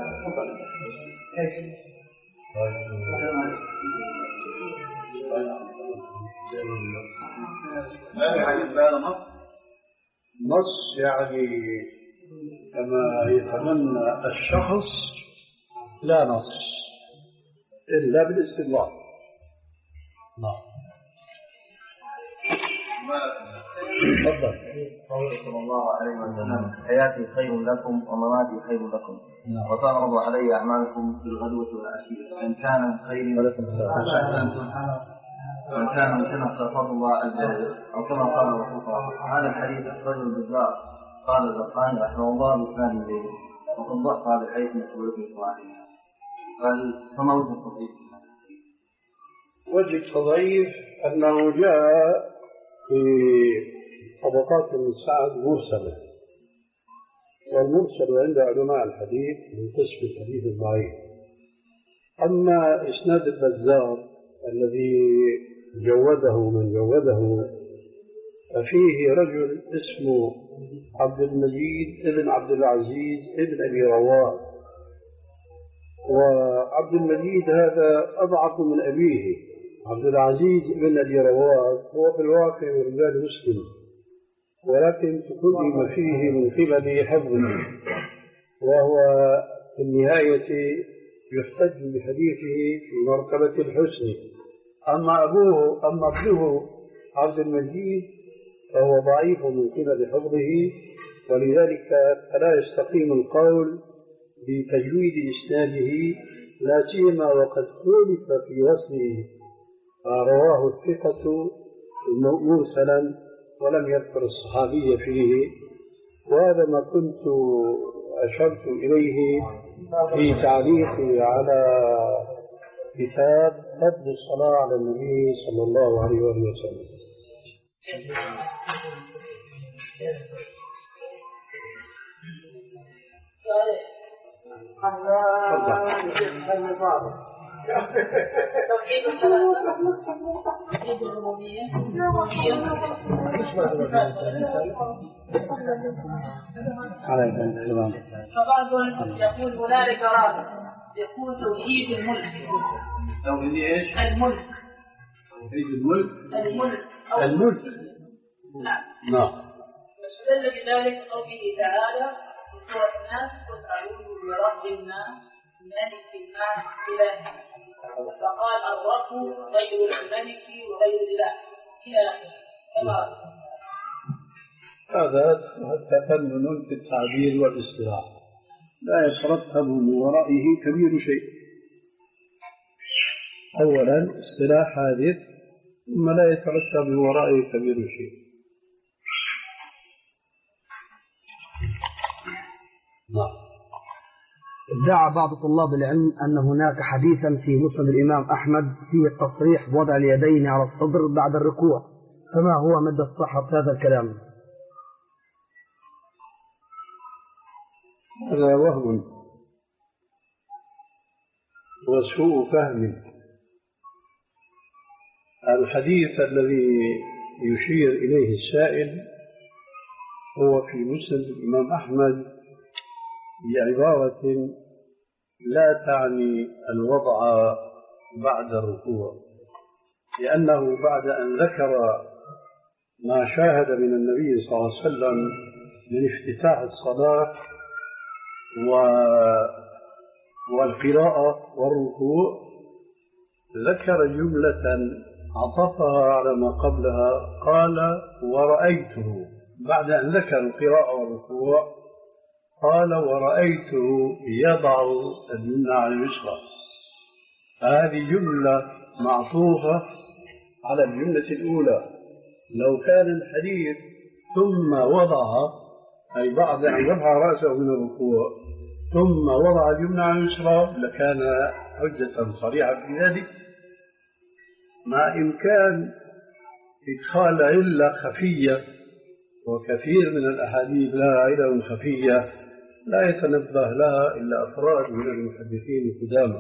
نص يعني كما يتمنى الشخص، لا نص إلا بالاستدلال. نعم. تفضل. قوله صلى الله عليه وسلم حياتي خير لكم ومماتي خير لكم، وتعرض علي أعمالكم في الغدوة والعشي، فإن كان خير وإن كان مثل اختار الله عز وجل، أو كما قال الرسول صلى الله عليه وسلم. هذا الحديث أخرجه البزار قال الزرقاني رحمه الله بإسناد إليه، وقد ضعف هذا الحديث من سبيل صحيح. قال فما وجه التضعيف؟ وجه التضعيف أنه جاء في طبقات ابن سعد مرسلة، والمرسل عند علماء الحديث من قسم الحديث الضعيف. أما إسناد البزار الذي جوده من جوده ففيه رجل اسمه عبد المجيد ابن عبد العزيز ابن أبي رواه، وعبد المجيد هذا أضعف من أبيه عبد العزيز ابن أبي رواه، هو في الواقع من رجال مسلم، ولكن تقدم فيه من قبل حفظه، وهو في النهاية يحتج بحديثه في مرتبة الحسن. أما أبوه أما ابنه عبد المجيد فهو ضعيف من قبل حفظه، ولذلك فلا يستقيم القول بتجويد إسناده، لا سيما وقد خولف في وصله، فرواه الثقة مرسلا ولم يذكر الصحابي فيه، وهذا ما كنت أشرت إليه في تعليقي على كتاب فضل الصلاة على النبي صلى الله عليه وسلم. توحيد الثلاثة توحيد الربوبية فبعضهم يقول هنالك رابع يقول توحيد الملك. توحيد ايش؟ الملك. توحيد الملك. الملك. الملك. نعم. نعم. واستدل بذلك قوله تعالى في سورة الناس قل أعوذ برب الناس ملك الناس إله، فقال الرب غير الملك وغير الاله الى اخره. هذا تفنن في التعبير والاصطلاح لا يترتب من ورائه كبير شيء. اولا اصطلاح حادث، ثم لا يترتب من ورائه كبير شيء. نعم. ادعى بعض طلاب العلم أن هناك حديثا في مسند الإمام أحمد فيه التصريح بوضع اليدين على الصدر بعد الركوع، فما هو مدى الصحة هذا الكلام؟ هذا وهم وسوء فهم. الحديث الذي يشير إليه السائل هو في مسند الإمام أحمد بعبارة لا تعني الوضع بعد الركوع، لأنه بعد أن ذكر ما شاهد من النبي صلى الله عليه وسلم من افتتاح الصلاة والقراءة والركوع ذكر جملة عطفها على ما قبلها، قال ورأيته. بعد أن ذكر القراءة والركوع قال ورأيته يضع اليمنى على اليسرى. هذه جملة معطوفة على الجملة الأولى. لو كان الحديث ثم وضعها أي بعد أن رفع رأسه من الركوع ثم وضع اليمنى على اليسرى لكان حجة صريحة في ذلك، مع إمكان إدخال علة خفية، وكثير من الأحاديث لها علل خفية لا يتنبه لها إلا أفراد من المحدثين القدامى،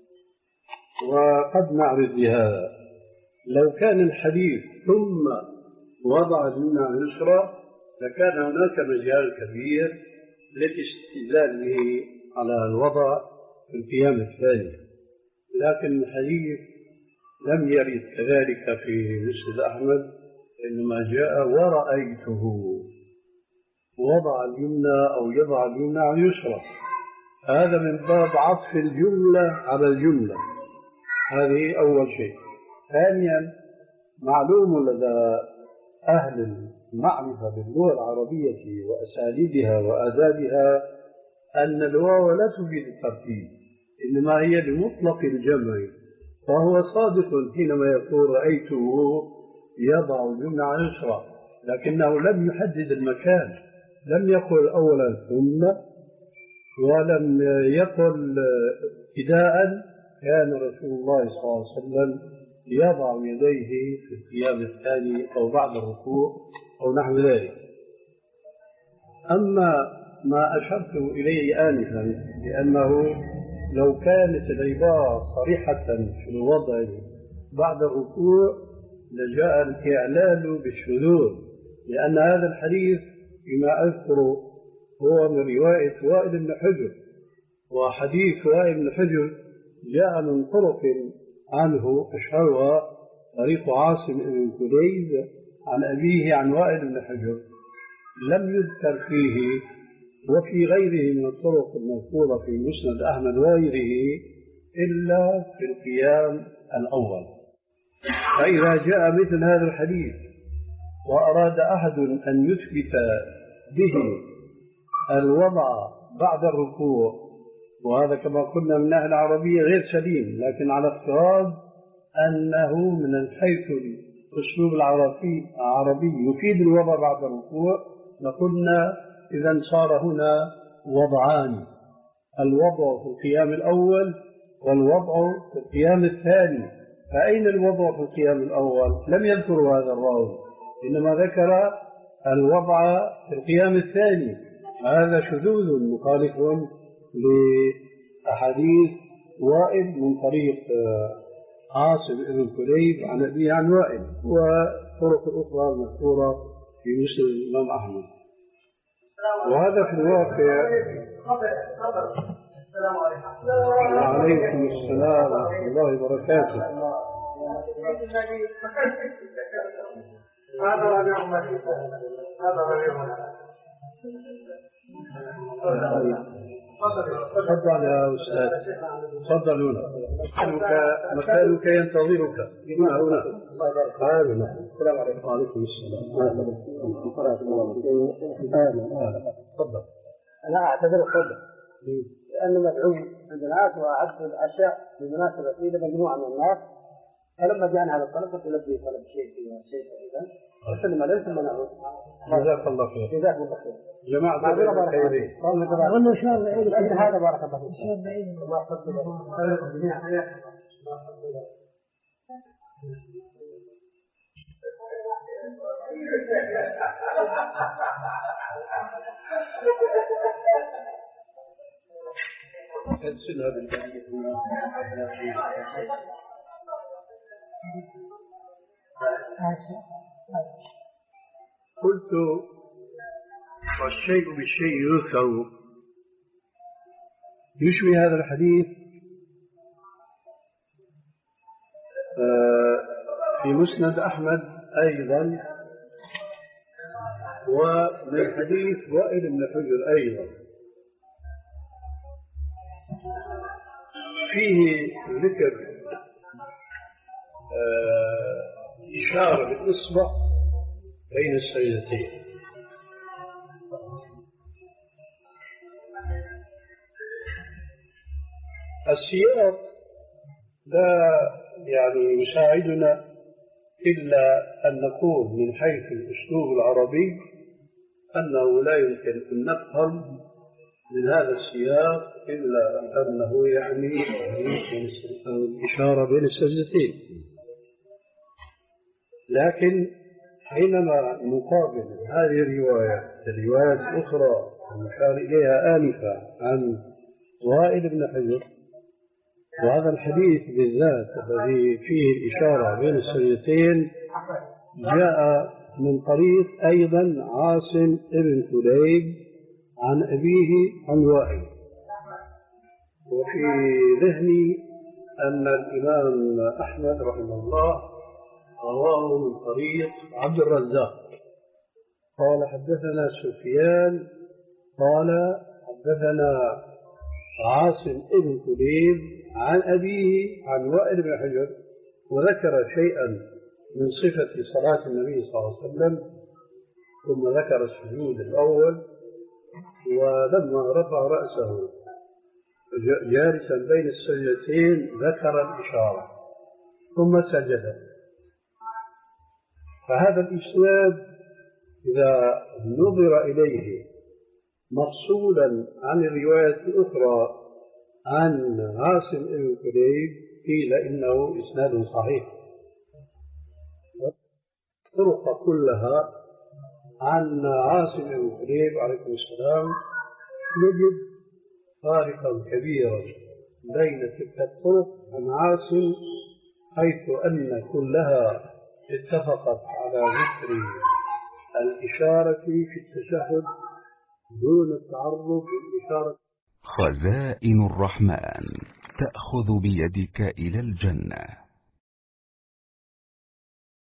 وقد نعرف بهذا. لو كان الحديث ثم وضع اليمنى على اليسرى لكان هناك مجال كبير للاستدلال به على الوضع في القيام الثاني، لكن الحديث لم يرد كذلك في مسند أحمد، إنما جاء ورأيته وضع اليمنى أو يضع اليمنى على اليسرى. هذا من باب عطف الجملة على الجملة. هذه أول شيء. ثانيا معلوم لدى أهل المعرفة باللغة العربية وأساليبها وآدابها أن الواو لا تفيد الترتيب، إنما هي بمطلق الجمع، فهو صادق حينما يقول رأيته يضع اليمنى على اليسرى، لكنه لم يحدد المكان. لم يقل أولا ثم، ولم يقل ابتداء كان رسول الله صلى الله عليه وسلم يضع يديه في القيام الثاني أو بعد الركوع أو نحو ذلك. أما ما أشرت إليه آنفا لأنه لو كانت العبارة صريحة في الوضع بعد الركوع لجاء الإعلان بالشذوذ، لأن هذا الحديث فيما أذكر هو من رواية وائل بن حجر، وحديث وائل بن حجر جاء من طرق عنه أشهرها طريق عاصم بن كليب عن أبيه عن وائل بن حجر، لم يذكر فيه وفي غيره من الطرق المذكورة في مسند أحمد وغيره إلا في القيام الأول. فإذا جاء مثل هذا الحديث وأراد أحد أن يثبت به الوضع بعد الركوع، وهذا كما قلنا من الناحية العربية غير سليم، لكن على افتراض أنه من حيث الأسلوب العربي العربي يفيد الوضع بعد الركوع، لقلنا إذا صار هنا وضعان، الوضع في القيام الأول والوضع في القيام الثاني. فأين الوضع في القيام الأول؟ لم يذكر هذا الراوي، إنما ذكر الوضع في القيام الثاني. هذا شذوذ مخالف لأحاديث وائل من طريق عاصم بن كليب عن أبي عن وائل، وطرق أخرى مذكورة في مسند الإمام أحمد. وهذا في الواقع. وعليكم السلام ورحمة الله وبركاته. هذا ربيعهم هذا ربيعهم. تفضل يا أستاذ، تفضل هنا، مكانك ينتظرك هنا هنا. السلام عليكم. وعليكم السلام. تفضل. أنا أعتذر الصدق لأنه مدعو عند الناس وأعد العشاء بمناسبة إلى مجموعة من الناس، فلما جاءنا هذا الطلب قلت لبي طلب شيء شيء أيضا وسلم عليه ثم نعود. جزاك الله خير. جزاك الله خير. جماعة معذرة بارك الله فيك. والله شلون بعيد هذا بارك الله فيك. شلون بعيد قلت والشيء بالشيء يذكر، يشبه هذا الحديث في مسند أحمد أيضا، ومن حديث وائل بن حجر أيضا، فيه ذكر إشارة بالإصبع بين السيدتين. السياق لا يعني يساعدنا إلا أن نقول من حيث الأسلوب العربي أنه لا يمكن أن نفهم من هذا السياق إلا أنه يعني الإشارة بين السجدتين. لكن حينما نقابل هذه الرواية الروايات الأخرى المشار إليها آنفا عن وائل بن حجر، وهذا الحديث بالذات الذي فيه الإشارة بين السجدتين جاء من طريق أيضا عاصم بن كليب عن أبيه عن وائل، وفي ذهني أن الإمام أحمد رحمه الله رواه من طريق عبد الرزاق قال حدثنا سفيان قال حدثنا عاصم بن كليب عن أبيه عن وائل بن حجر، وذكر شيئا من صفة صلاة النبي صلى الله عليه وسلم، ثم ذكر السجود الأول، ولما رفع رأسه جالسا بين السجدتين ذكر الإشارة ثم سجد. فهذا الإسناد إذا نظر إليه مفصولا عن الرواية الأخرى عن عاصم بن كليب قيل إنه إسناد صحيح، والطرق كلها عن عاصم بن كليب عليكم السلام نجد فارقا كبيرا بين تلك الطرق عن عاصم، حيث أن كلها اتفقت على ذكر الإشارة في التشهد دون التعرض للإشارة. خزائن الرحمن تأخذ بيدك إلى الجنة.